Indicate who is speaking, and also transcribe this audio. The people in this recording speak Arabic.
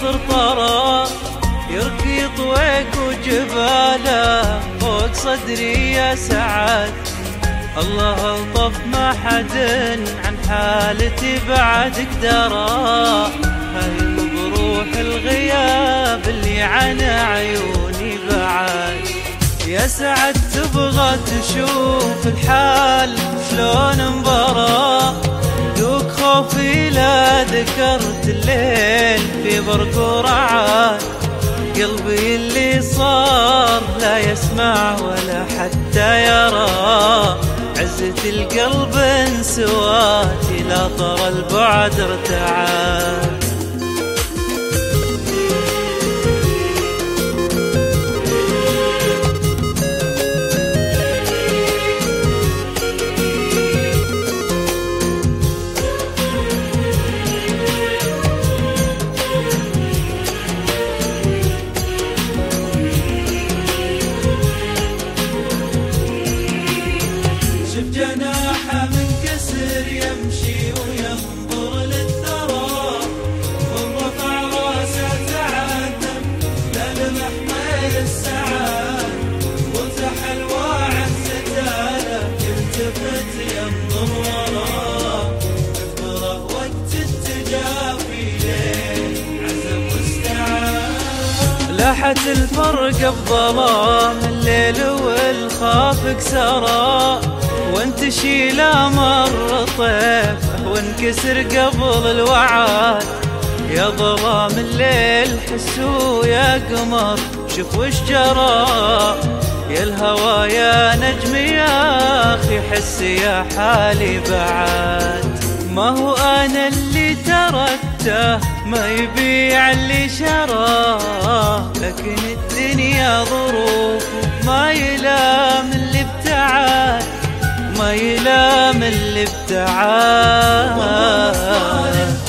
Speaker 1: طرطرة يرقي طويق وجباله فوق صدري يا سعد. الله الطف ما حد عن حالتي بعد قدره، هاي بروح الغياب اللي عن عيوني بعد. يا سعد تبغى تشوف الحال شلون انبرى، دوك خوفي لا ذكرت الليل في برق ورعد. قلبي اللي صار لا يسمع ولا حتى يرى، عزة القلب انسواتي لا طر البعد ارتعد.
Speaker 2: جناحه منكسر يمشي وينظر للثرى، ورفع راسه تعدم للمح ميل السعاد، وفتح الواعد ستاله يلتفت ينظر وراه. اكبره وقت التجافي ليل عزم واستعاد،
Speaker 1: لاحت الفرقة بظلام الليل والخاف كسرى، وانتشي لا مر طيف وانكسر قبل الوعد. يا ظلام الليل حسوا يا قمر شوف وش جرى، يا الهوى يا نجم يا اخي حس يا حالي بعد. ما هو انا اللي تركته ما يبيع اللي شراه، لكن الدنيا ظروف ما يلام اللي ابتعد، ما يلام اللي ابتعد.